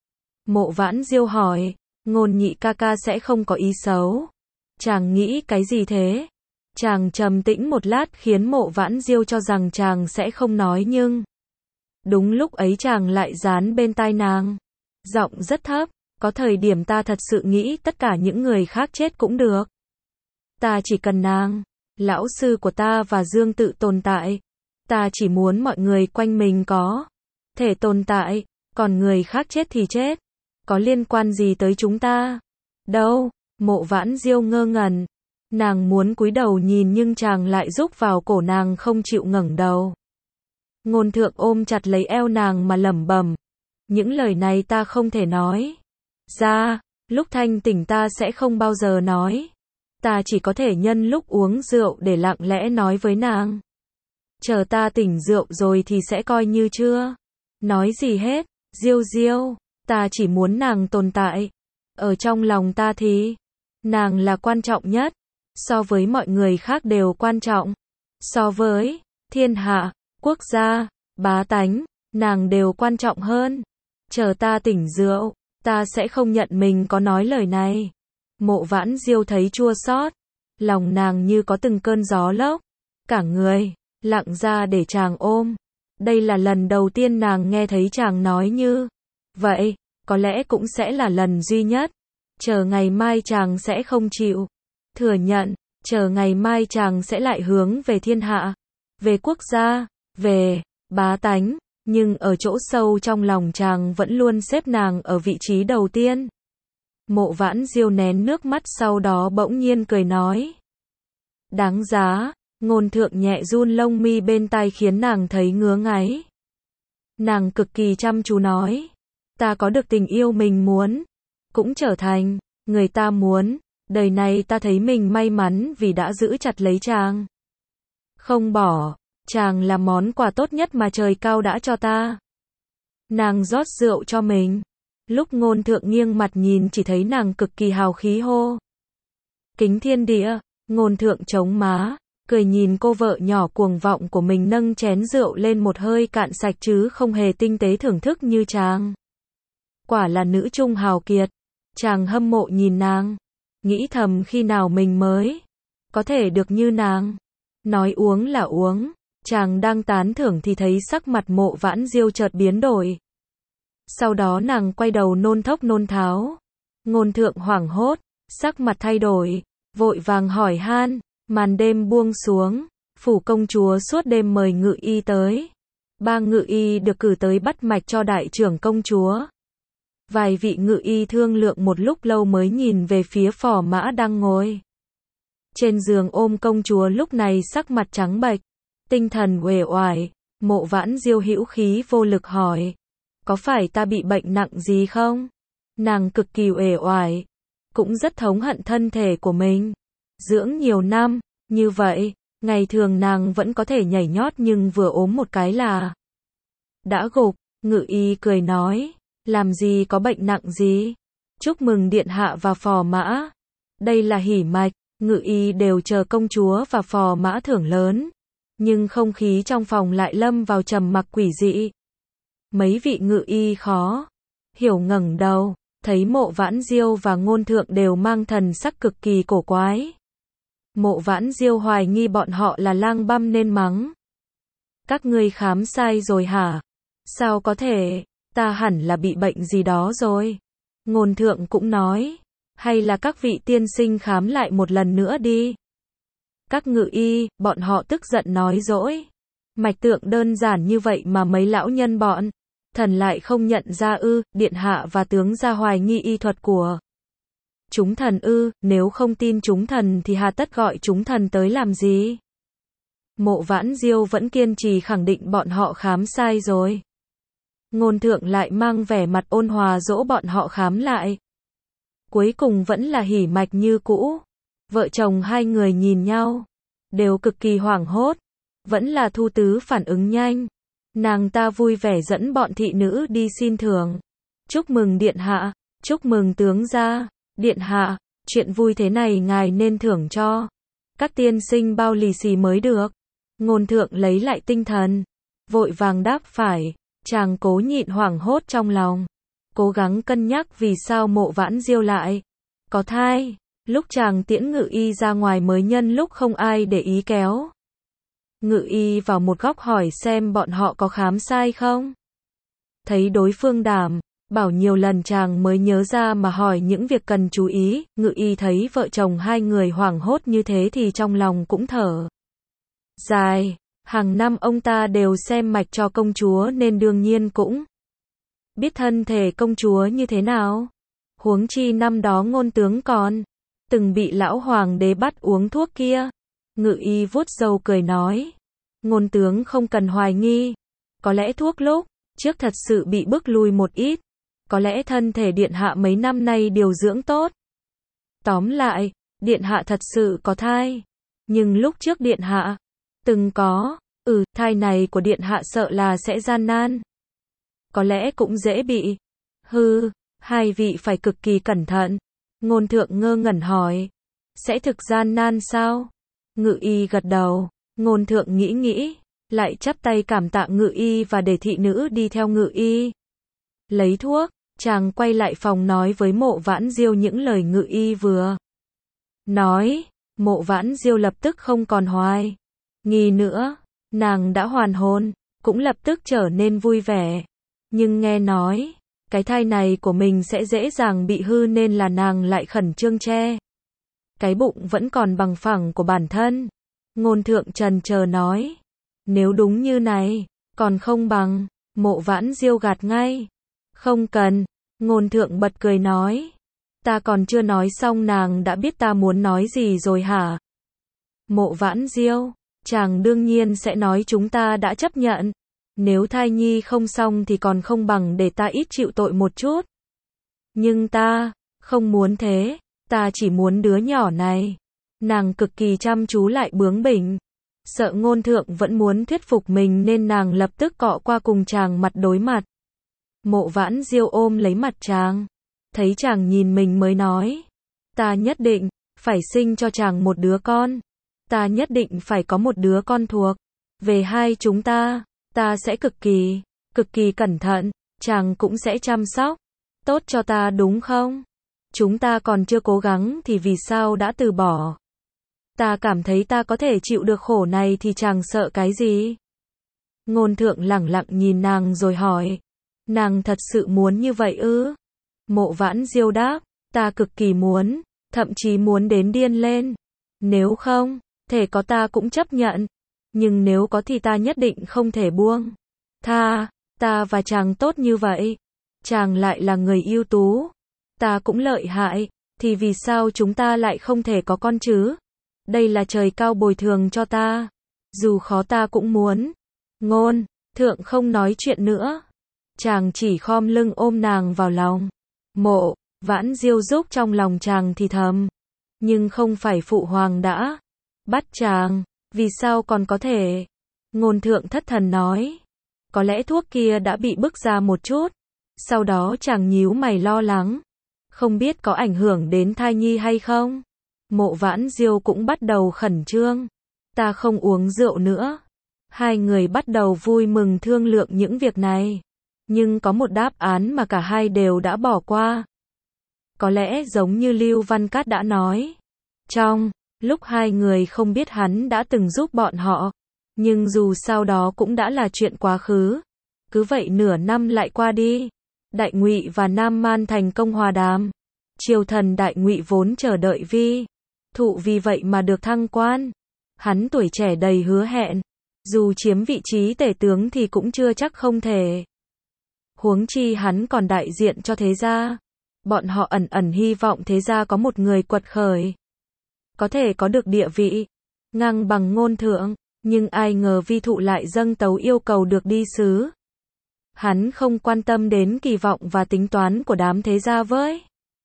Mộ Vãn Diêu hỏi, Ngôn nhị ca ca sẽ không có ý xấu? Chàng nghĩ cái gì thế? Chàng trầm tĩnh một lát khiến Mộ Vãn Diêu cho rằng chàng sẽ không nói, nhưng đúng lúc ấy chàng lại dán bên tai nàng, giọng rất thấp, có thời điểm ta thật sự nghĩ tất cả những người khác chết cũng được. Ta chỉ cần nàng, lão sư của ta và Dương Tự tồn tại. Ta chỉ muốn mọi người quanh mình có thể tồn tại, còn người khác chết thì chết, có liên quan gì tới chúng ta? Đâu? Mộ Vãn Diêu ngơ ngẩn, nàng muốn cúi đầu nhìn nhưng chàng lại rúc vào cổ nàng không chịu ngẩng đầu. Ngôn Thượng ôm chặt lấy eo nàng mà lẩm bẩm, những lời này ta không thể nói ra, lúc thanh tỉnh ta sẽ không bao giờ nói. Ta chỉ có thể nhân lúc uống rượu để lặng lẽ nói với nàng. Chờ ta tỉnh rượu rồi thì sẽ coi như chưa nói gì hết. Diêu Diêu, ta chỉ muốn nàng tồn tại. Ở trong lòng ta thì nàng là quan trọng nhất. So với mọi người khác đều quan trọng. So với thiên hạ, quốc gia, bá tánh, nàng đều quan trọng hơn. Chờ ta tỉnh rượu, ta sẽ không nhận mình có nói lời này. Mộ Vãn Diêu thấy chua xót, lòng nàng như có từng cơn gió lốc, cả người lặng ra để chàng ôm. Đây là lần đầu tiên nàng nghe thấy chàng nói như vậy, có lẽ cũng sẽ là lần duy nhất. Chờ ngày mai chàng sẽ không chịu thừa nhận, chờ ngày mai chàng sẽ lại hướng về thiên hạ, về quốc gia, về bá tánh, nhưng ở chỗ sâu trong lòng chàng vẫn luôn xếp nàng ở vị trí đầu tiên. Mộ Vãn Diêu nén nước mắt sau đó bỗng nhiên cười nói. Đáng giá, Ngôn Thượng nhẹ run lông mi bên tai khiến nàng thấy ngứa ngáy. Nàng cực kỳ chăm chú nói. Ta có được tình yêu mình muốn, cũng trở thành người ta muốn, đời này ta thấy mình may mắn vì đã giữ chặt lấy chàng. Không bỏ, chàng là món quà tốt nhất mà trời cao đã cho ta. Nàng rót rượu cho mình. Lúc Ngôn Thượng nghiêng mặt nhìn chỉ thấy nàng cực kỳ hào khí hô. Kính thiên địa, Ngôn Thượng chống má, cười nhìn cô vợ nhỏ cuồng vọng của mình nâng chén rượu lên một hơi cạn sạch chứ không hề tinh tế thưởng thức như chàng. Quả là nữ trung hào kiệt. Chàng hâm mộ nhìn nàng, nghĩ thầm khi nào mình mới có thể được như nàng. Nói uống là uống, chàng đang tán thưởng thì thấy sắc mặt Mộ Vãn Diêu chợt biến đổi. Sau đó nàng quay đầu nôn thốc nôn tháo. Ngôn Thượng hoảng hốt, sắc mặt thay đổi, vội vàng hỏi han. Màn đêm buông xuống, phủ công chúa suốt đêm mời ngự y tới. Ba ngự y được cử tới bắt mạch cho đại trưởng công chúa. Vài vị ngự y thương lượng một lúc lâu mới nhìn về phía Phò Mã đang ngồi trên giường ôm công chúa, lúc này sắc mặt trắng bệch, tinh thần uể oải. Mộ Vãn Diêu hữu khí vô lực hỏi. Có phải ta bị bệnh nặng gì không? Nàng cực kỳ uể oải, cũng rất thống hận thân thể của mình. Dưỡng nhiều năm, như vậy, ngày thường nàng vẫn có thể nhảy nhót nhưng vừa ốm một cái là đã gục. Ngự y cười nói. Làm gì có bệnh nặng gì? Chúc mừng điện hạ và Phò Mã. Đây là hỉ mạch. Ngự y đều chờ công chúa và Phò Mã thưởng lớn. Nhưng không khí trong phòng lại lâm vào trầm mặc quỷ dị. Mấy vị ngự y khó hiểu ngẩng đầu, thấy Mộ Vãn Diêu và Ngôn Thượng đều mang thần sắc cực kỳ cổ quái. Mộ Vãn Diêu hoài nghi bọn họ là lang băm nên mắng. Các ngươi khám sai rồi hả? Sao có thể? Ta hẳn là bị bệnh gì đó rồi. Ngôn Thượng cũng nói. Hay là các vị tiên sinh khám lại một lần nữa đi. Các ngự y, bọn họ tức giận nói dỗi. Mạch tượng đơn giản như vậy mà mấy lão nhân bọn thần lại không nhận ra ư? Điện hạ và tướng gia hoài nghi y thuật của chúng thần ư? Nếu không tin chúng thần thì hà tất gọi chúng thần tới làm gì? Mộ Vãn Diêu vẫn kiên trì khẳng định bọn họ khám sai rồi. Ngôn Thượng lại mang vẻ mặt ôn hòa dỗ bọn họ khám lại. Cuối cùng vẫn là hỉ mạch như cũ. Vợ chồng hai người nhìn nhau, đều cực kỳ hoảng hốt. Vẫn là Thu Tứ phản ứng nhanh. Nàng ta vui vẻ dẫn bọn thị nữ đi xin thưởng. Chúc mừng điện hạ, chúc mừng tướng gia. Điện hạ, chuyện vui thế này ngài nên thưởng cho các tiên sinh bao lì xì mới được. Ngôn Thượng lấy lại tinh thần, vội vàng đáp phải. Chàng cố nhịn hoảng hốt trong lòng, cố gắng cân nhắc vì sao Mộ Vãn Diêu lại có thai. Lúc chàng tiễn ngự y ra ngoài mới nhân lúc không ai để ý kéo ngự y vào một góc hỏi xem bọn họ có khám sai không. Thấy đối phương đảm bảo nhiều lần chàng mới nhớ ra mà hỏi những việc cần chú ý. Ngự y thấy vợ chồng hai người hoảng hốt như thế thì trong lòng cũng thở dài. Hàng năm ông ta đều xem mạch cho công chúa nên đương nhiên cũng biết thân thể công chúa như thế nào. Huống chi năm đó Ngôn tướng còn từng bị lão hoàng đế bắt uống thuốc kia. Ngự y vuốt râu cười nói. Ngôn tướng không cần hoài nghi. Có lẽ thuốc lúc trước thật sự bị bức lui một ít. Có lẽ thân thể điện hạ mấy năm nay điều dưỡng tốt. Tóm lại, điện hạ thật sự có thai. Nhưng lúc trước điện hạ từng có, ừ, thai này của điện hạ sợ là sẽ gian nan. Có lẽ cũng dễ bị. Hừ, hai vị phải cực kỳ cẩn thận. Ngôn Thượng ngơ ngẩn hỏi. Sẽ thực gian nan sao? Ngự y gật đầu. Ngôn Thượng nghĩ nghĩ, lại chắp tay cảm tạ ngự y và để thị nữ đi theo ngự y. Lấy thuốc, chàng quay lại phòng nói với Mộ Vãn Diêu những lời ngự y vừa nói. Mộ Vãn Diêu lập tức không còn hoài nghi nữa. Nàng đã hoàn hồn, cũng lập tức trở nên vui vẻ. Nhưng nghe nói, cái thai này của mình sẽ dễ dàng bị hư nên là nàng lại khẩn trương che cái bụng vẫn còn bằng phẳng của bản thân. Ngôn Thượng trần chờ nói. Nếu đúng như này, còn không bằng Mộ Vãn Diêu gạt ngay. Không cần. Ngôn Thượng bật cười nói. Ta còn chưa nói xong nàng đã biết ta muốn nói gì rồi hả? Mộ Vãn Diêu, chàng đương nhiên sẽ nói chúng ta đã chấp nhận. Nếu thai nhi không xong thì còn không bằng để ta ít chịu tội một chút. Nhưng ta, không muốn thế, ta chỉ muốn đứa nhỏ này. Nàng cực kỳ chăm chú lại bướng bỉnh. Sợ Ngôn Thượng vẫn muốn thuyết phục mình nên nàng lập tức cọ qua cùng chàng mặt đối mặt. Mộ Vãn Diêu ôm lấy mặt chàng. Thấy chàng nhìn mình mới nói. Ta nhất định, phải sinh cho chàng một đứa con. Ta nhất định phải có một đứa con thuộc về hai chúng ta. Ta sẽ cực kỳ, cực kỳ cẩn thận. Chàng cũng sẽ chăm sóc tốt cho ta đúng không? Chúng ta còn chưa cố gắng thì vì sao đã từ bỏ? Ta cảm thấy ta có thể chịu được khổ này thì chàng sợ cái gì? Ngôn Thượng lẳng lặng nhìn nàng rồi hỏi. Nàng thật sự muốn như vậy ư? Mộ Vãn Diêu đáp. Ta cực kỳ muốn, thậm chí muốn đến điên lên. Nếu không, thể có ta cũng chấp nhận. Nhưng nếu có thì ta nhất định không thể buông tha. Ta và chàng tốt như vậy. Chàng lại là người ưu tú. Ta cũng lợi hại. Thì vì sao chúng ta lại không thể có con chứ? Đây là trời cao bồi thường cho ta. Dù khó ta cũng muốn. Ngôn Thượng không nói chuyện nữa. Chàng chỉ khom lưng ôm nàng vào lòng. Mộ Vãn Diêu giúp trong lòng chàng thì thầm. Nhưng không phải phụ hoàng đã bắt chàng. Vì sao còn có thể? Ngôn Thượng thất thần nói. Có lẽ thuốc kia đã bị bức ra một chút. Sau đó chàng nhíu mày lo lắng. Không biết có ảnh hưởng đến thai nhi hay không? Mộ Vãn Diêu cũng bắt đầu khẩn trương. Ta không uống rượu nữa. Hai người bắt đầu vui mừng thương lượng những việc này. Nhưng có một đáp án mà cả hai đều đã bỏ qua. Có lẽ giống như Lưu Văn Cát đã nói. Trong lúc hai người không biết hắn đã từng giúp bọn họ. Nhưng dù sau đó cũng đã là chuyện quá khứ. Cứ vậy nửa năm lại qua đi. Đại Ngụy và Nam Man thành công hòa đàm. Triều thần Đại Ngụy vốn chờ đợi Vi Thụ vì vậy mà được thăng quan. Hắn tuổi trẻ đầy hứa hẹn. Dù chiếm vị trí tể tướng thì cũng chưa chắc không thể. Huống chi hắn còn đại diện cho thế gia. Bọn họ ẩn ẩn hy vọng thế gia có một người quật khởi. Có thể có được địa vị ngang bằng Ngôn Thượng. Nhưng ai ngờ Vi Thụ lại dâng tấu yêu cầu được đi sứ. Hắn không quan tâm đến kỳ vọng và tính toán của đám thế gia với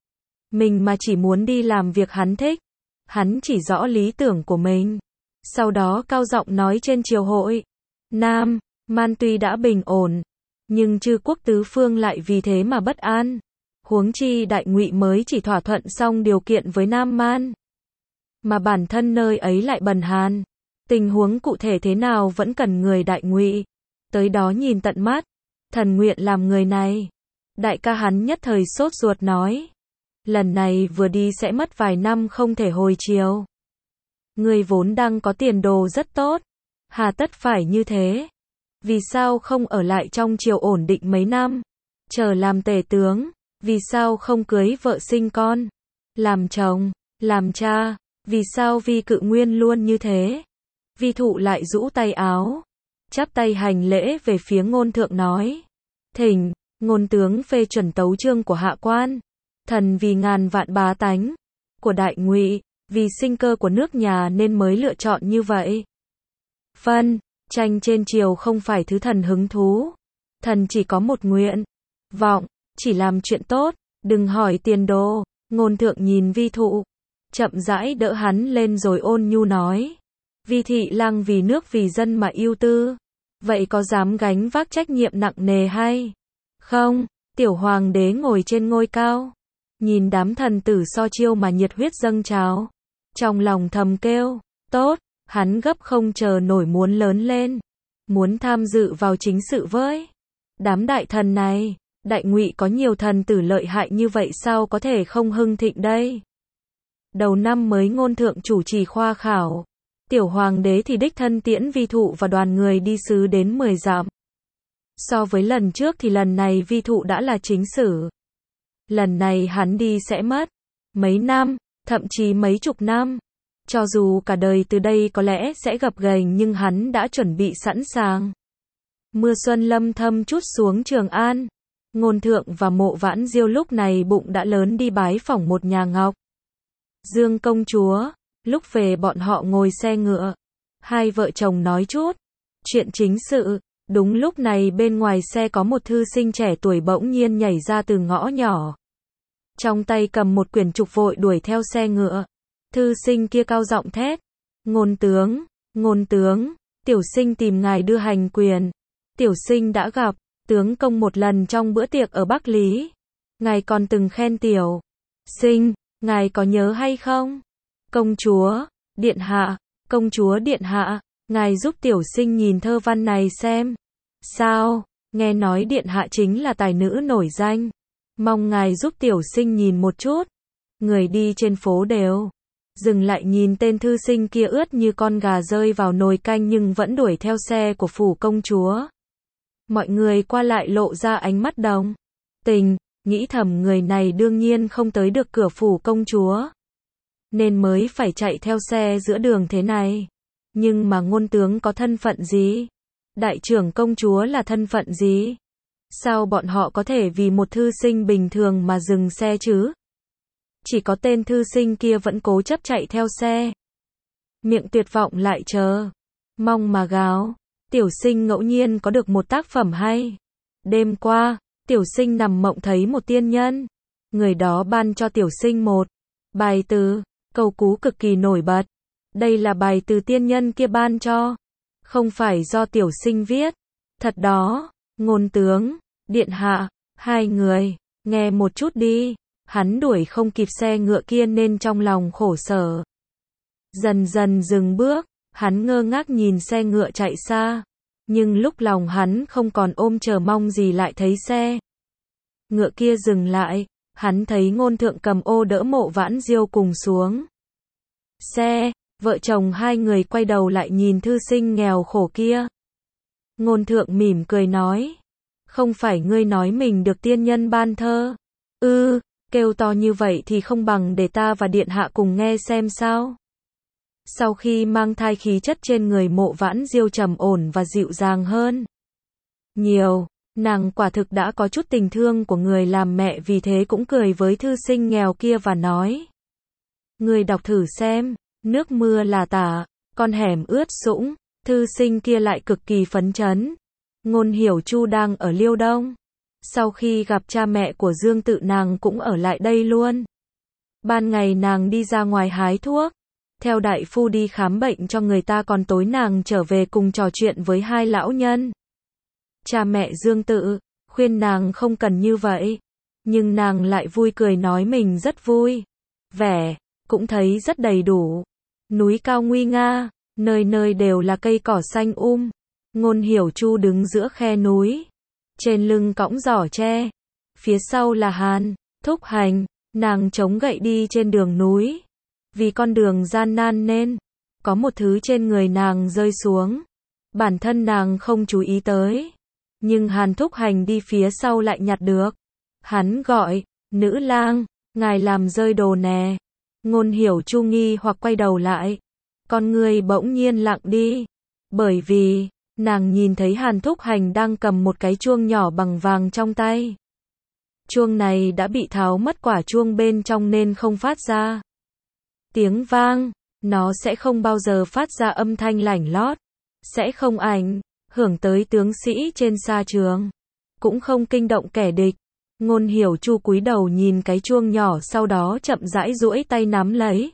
mình mà chỉ muốn đi làm việc hắn thích. Hắn chỉ rõ lý tưởng của mình. Sau đó cao giọng nói trên triều hội. Nam Man tuy đã bình ổn. Nhưng chư quốc tứ phương lại vì thế mà bất an. Huống chi Đại Ngụy mới chỉ thỏa thuận xong điều kiện với Nam Man. Mà bản thân nơi ấy lại bần hàn. Tình huống cụ thể thế nào vẫn cần người Đại Ngụy tới đó nhìn tận mắt. Thần nguyện làm người này. Đại ca hắn nhất thời sốt ruột nói. Lần này vừa đi sẽ mất vài năm không thể hồi chiều. Người vốn đang có tiền đồ rất tốt. Hà tất phải như thế? Vì sao không ở lại trong triều ổn định mấy năm? Chờ làm tể tướng. Vì sao không cưới vợ sinh con? Làm chồng, làm cha. Vì sao Vi Cự Nguyên luôn như thế? Vi Thụ lại rũ tay áo. Chắp tay hành lễ về phía Ngôn Thượng nói. Thỉnh, Ngôn tướng phê chuẩn tấu chương của hạ quan. Thần vì ngàn vạn bá tánh của Đại Ngụy, vì sinh cơ của nước nhà nên mới lựa chọn như vậy. Phân, tranh trên triều không phải thứ thần hứng thú. Thần chỉ có một nguyện vọng, chỉ làm chuyện tốt, đừng hỏi tiền đồ. Ngôn Thượng nhìn Vi Thụ, chậm rãi đỡ hắn lên rồi ôn nhu nói. Vi thị lang vì nước vì dân mà ưu tư. Vậy có dám gánh vác trách nhiệm nặng nề hay không? Tiểu hoàng đế ngồi trên ngôi cao. Nhìn đám thần tử so chiêu mà nhiệt huyết dâng trào. Trong lòng thầm kêu, tốt, hắn gấp không chờ nổi muốn lớn lên. Muốn tham dự vào chính sự với đám đại thần này. Đại Ngụy có nhiều thần tử lợi hại như vậy sao có thể không hưng thịnh đây? Đầu năm mới Ngôn Thượng chủ trì khoa khảo. Tiểu hoàng đế thì đích thân tiễn Vi Thụ và đoàn người đi sứ đến mười dặm. So với lần trước thì lần này Vi Thụ đã là chính sử. Lần này hắn đi sẽ mất mấy năm, thậm chí mấy chục năm. Cho dù cả đời từ đây có lẽ sẽ gập ghềnh nhưng hắn đã chuẩn bị sẵn sàng. Mưa xuân lâm thâm trút xuống Trường An. Ngôn Thượng và Mộ Vãn Diêu lúc này bụng đã lớn đi bái phỏng một nhà ngọc. Dương công chúa, lúc về bọn họ ngồi xe ngựa. Hai vợ chồng nói chút chuyện chính sự. Đúng lúc này bên ngoài xe có một thư sinh trẻ tuổi bỗng nhiên nhảy ra từ ngõ nhỏ. Trong tay cầm một quyển trục vội đuổi theo xe ngựa. Thư sinh kia cao giọng thét. Ngôn tướng, ngôn tướng, tiểu sinh tìm ngài đưa hành quyền. Tiểu sinh đã gặp tướng công một lần trong bữa tiệc ở Bắc Lý. Ngài còn từng khen tiểu sinh, ngài có nhớ hay không? Công chúa, điện hạ, công chúa điện hạ, ngài giúp tiểu sinh nhìn thơ văn này xem. Sao, nghe nói điện hạ chính là tài nữ nổi danh. Mong ngài giúp tiểu sinh nhìn một chút. Người đi trên phố đều dừng lại nhìn tên thư sinh kia ướt như con gà rơi vào nồi canh nhưng vẫn đuổi theo xe của phủ công chúa. Mọi người qua lại lộ ra ánh mắt đồng tình, nghĩ thầm người này đương nhiên không tới được cửa phủ công chúa, nên mới phải chạy theo xe giữa đường thế này. Nhưng mà ngôn tướng có thân phận gì? Đại trưởng công chúa là thân phận gì? Sao bọn họ có thể vì một thư sinh bình thường mà dừng xe chứ? Chỉ có tên thư sinh kia vẫn cố chấp chạy theo xe. Miệng tuyệt vọng lại chờ mong mà gào. Tiểu sinh ngẫu nhiên có được một tác phẩm hay. Đêm qua, tiểu sinh nằm mộng thấy một tiên nhân. Người đó ban cho tiểu sinh một bài từ, câu cú cực kỳ nổi bật. Đây là bài từ tiên nhân kia ban cho. Không phải do tiểu sinh viết. Thật đó, ngôn tướng, điện hạ, hai người, nghe một chút đi. Hắn đuổi không kịp xe ngựa kia nên trong lòng khổ sở. Dần dần dừng bước, hắn ngơ ngác nhìn xe ngựa chạy xa. Nhưng lúc lòng hắn không còn ôm chờ mong gì lại thấy xe ngựa kia dừng lại. Hắn thấy Ngôn Thượng cầm ô đỡ Mộ Vãn Diêu cùng xuống xe. Vợ chồng hai người quay đầu lại nhìn thư sinh nghèo khổ kia. Ngôn Thượng mỉm cười nói. Không phải ngươi nói mình được tiên nhân ban thơ? Ư, kêu to như vậy thì không bằng để ta và điện hạ cùng nghe xem sao. Sau khi mang thai khí chất trên người Mộ Vãn Diêu trầm ổn và dịu dàng hơn nhiều. Nàng quả thực đã có chút tình thương của người làm mẹ, vì thế cũng cười với thư sinh nghèo kia và nói. Người đọc thử xem, nước mưa là tả, con hẻm ướt sũng. Thư sinh kia lại cực kỳ phấn chấn. Ngôn Hiểu Chu đang ở Liêu Đông. Sau khi gặp cha mẹ của Dương Tự nàng cũng ở lại đây luôn. Ban ngày nàng đi ra ngoài hái thuốc, theo đại phu đi khám bệnh cho người ta, còn tối nàng trở về cùng trò chuyện với hai lão nhân. Cha mẹ Dương Tự khuyên nàng không cần như vậy, nhưng nàng lại vui cười nói mình rất vui vẻ, cũng thấy rất đầy đủ. Núi cao nguy nga, nơi nơi đều là cây cỏ xanh um. Ngôn Hiểu Chu đứng giữa khe núi, trên lưng cõng giỏ tre, phía sau là Hàn Thúc Hành. Nàng chống gậy đi trên đường núi. Vì con đường gian nan nên có một thứ trên người nàng rơi xuống. Bản thân nàng không chú ý tới, nhưng Hàn Thúc Hành đi phía sau lại nhặt được. Hắn gọi, nữ lang, ngài làm rơi đồ nè. Ngôn Hiểu Chu nghi hoặc quay đầu lại. Con người bỗng nhiên lặng đi. Bởi vì, nàng nhìn thấy Hàn Thúc Hành đang cầm một cái chuông nhỏ bằng vàng trong tay. Chuông này đã bị tháo mất quả chuông bên trong nên không phát ra tiếng vang. Nó sẽ không bao giờ phát ra âm thanh lảnh lót, sẽ không ảnh hưởng tới tướng sĩ trên sa trường, cũng không kinh động kẻ địch. Ngôn Hiểu Chu cúi đầu nhìn cái chuông nhỏ, sau đó chậm rãi duỗi tay nắm lấy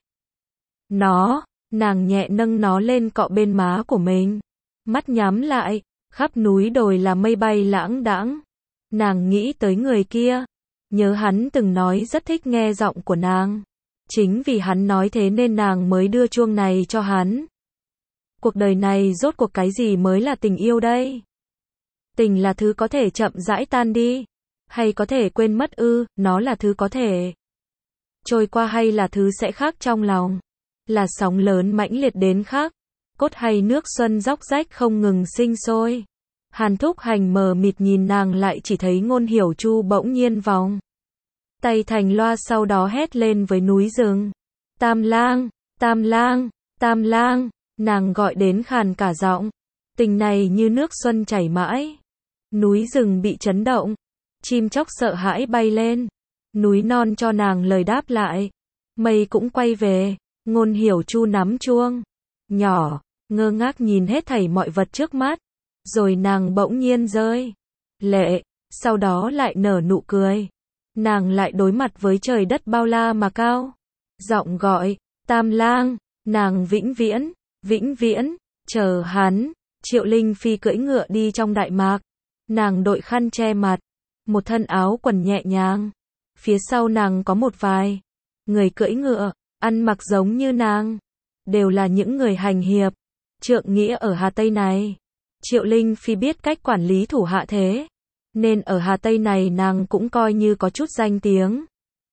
nó. Nàng nhẹ nâng nó lên cọ bên má của mình, mắt nhắm lại, khắp núi đồi là mây bay lãng đãng. Nàng nghĩ tới người kia, nhớ hắn từng nói rất thích nghe giọng của nàng. Chính vì hắn nói thế nên nàng mới đưa chuông này cho hắn. Cuộc đời này rốt cuộc cái gì mới là tình yêu đây? Tình là thứ có thể chậm rãi tan đi, hay có thể quên mất ư? Nó là thứ có thể trôi qua hay là thứ sẽ khắc trong lòng? Là sóng lớn mãnh liệt đến khắc cốt hay nước xuân róc rách không ngừng sinh sôi? Hàn Thúc Hành mờ mịt nhìn nàng, lại chỉ thấy Ngôn Hiểu Chu bỗng nhiên vòng tay thành loa, sau đó hét lên với núi rừng. Tam lang, tam lang, tam lang. Nàng gọi đến khàn cả giọng. Tình này như nước xuân chảy mãi. Núi rừng bị chấn động. Chim chóc sợ hãi bay lên. Núi non cho nàng lời đáp lại. Mây cũng quay về. Ngôn Hiểu Chu nắm chuông. Nhỏ, ngơ ngác nhìn hết thảy mọi vật trước mắt. Rồi nàng bỗng nhiên rơi lệ. Sau đó lại nở nụ cười. Nàng lại đối mặt với trời đất bao la mà cao. Giọng gọi, Tam Lang, nàng vĩnh viễn, vĩnh viễn, chờ hắn. Triệu Linh Phi cưỡi ngựa đi trong đại mạc. Nàng đội khăn che mặt. Một thân áo quần nhẹ nhàng. Phía sau nàng có một vài người cưỡi ngựa, ăn mặc giống như nàng. Đều là những người hành hiệp, trượng nghĩa ở Hà Tây này. Triệu Linh Phi biết cách quản lý thủ hạ thế. Nên ở Hà Tây này nàng cũng coi như có chút danh tiếng.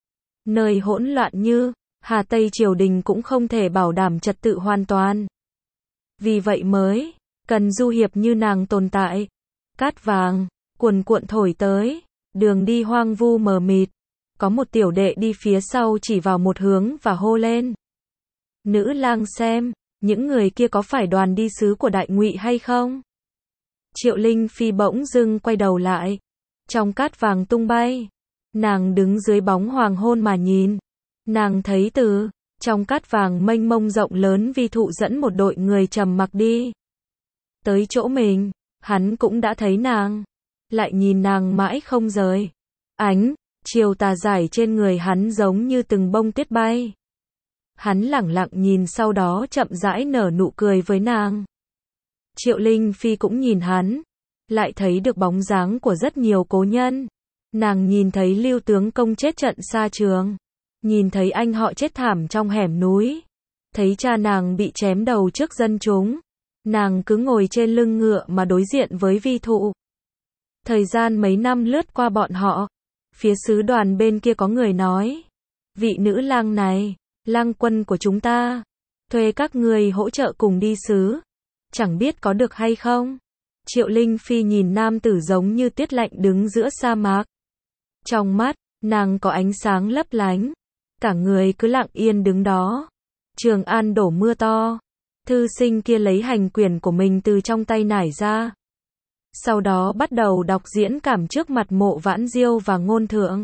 Nơi hỗn loạn như Hà Tây triều đình cũng không thể bảo đảm trật tự hoàn toàn. Vì vậy mới cần du hiệp như nàng tồn tại. Cát vàng cuồn cuộn thổi tới, đường đi hoang vu mờ mịt. Có một tiểu đệ đi phía sau chỉ vào một hướng và hô lên. Nữ lang xem, những người kia có phải đoàn đi sứ của Đại Ngụy hay không? Triệu Linh Phi bỗng dưng quay đầu lại. Trong cát vàng tung bay. Nàng đứng dưới bóng hoàng hôn mà nhìn. Nàng thấy từ trong cát vàng mênh mông rộng lớn vi thụ dẫn một đội người trầm mặc đi. Tới chỗ mình, hắn cũng đã thấy nàng. Lại nhìn nàng mãi không rời. Ánh chiều tà rải trên người hắn giống như từng bông tuyết bay. Hắn lẳng lặng nhìn sau đó chậm rãi nở nụ cười với nàng. Triệu Linh Phi cũng nhìn hắn. Lại thấy được bóng dáng của rất nhiều cố nhân. Nàng nhìn thấy Lưu tướng công chết trận xa trường. Nhìn thấy anh họ chết thảm trong hẻm núi. Thấy cha nàng bị chém đầu trước dân chúng. Nàng cứ ngồi trên lưng ngựa mà đối diện với vi thụ. Thời gian mấy năm lướt qua bọn họ. Phía sứ đoàn bên kia có người nói. Vị nữ lang này, lang quân của chúng ta. Thuê các người hỗ trợ cùng đi sứ. Chẳng biết có được hay không? Triệu Linh Phi nhìn nam tử giống như tiết lạnh đứng giữa sa mạc. Trong mắt, nàng có ánh sáng lấp lánh. Cả người cứ lặng yên đứng đó. Trường An đổ mưa to. Thư sinh kia lấy hành quyển của mình từ trong tay nải ra. Sau đó bắt đầu đọc diễn cảm trước mặt Mộ Vãn Diêu và Ngôn Thượng.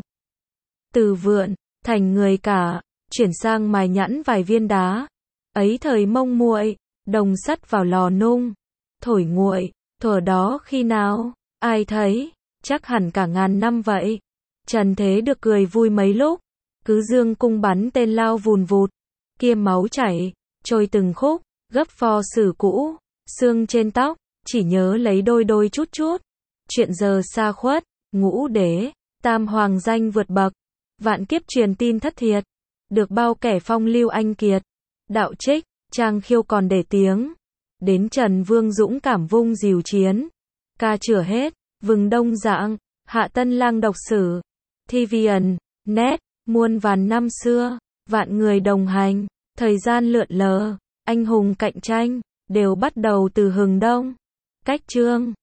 Từ vượn, thành người cả, chuyển sang mài nhẵn vài viên đá. Ấy thời mông muội, đồng sắt vào lò nung. Thổi nguội, thuở đó khi nào, ai thấy, chắc hẳn cả ngàn năm vậy. Trần thế được cười vui mấy lúc. Cứ dương cung bắn tên lao vùn vụt. Kia máu chảy, trôi từng khúc, gấp pho sử cũ. Xương trên tóc, chỉ nhớ lấy đôi đôi chút chút. Chuyện giờ xa khuất, ngũ đế, tam hoàng danh vượt bậc. Vạn kiếp truyền tin thất thiệt. Được bao kẻ phong lưu anh kiệt. Đạo trích, trang khiêu còn để tiếng. Đến Trần Vương dũng cảm vung dìu chiến. Ca chửa hết, vừng đông dạng, hạ tân lang độc sử. Thi viền, nét, muôn vàn năm xưa, vạn người đồng hành, thời gian lượn lờ, anh hùng cạnh tranh, đều bắt đầu từ hừng đông. Cách chương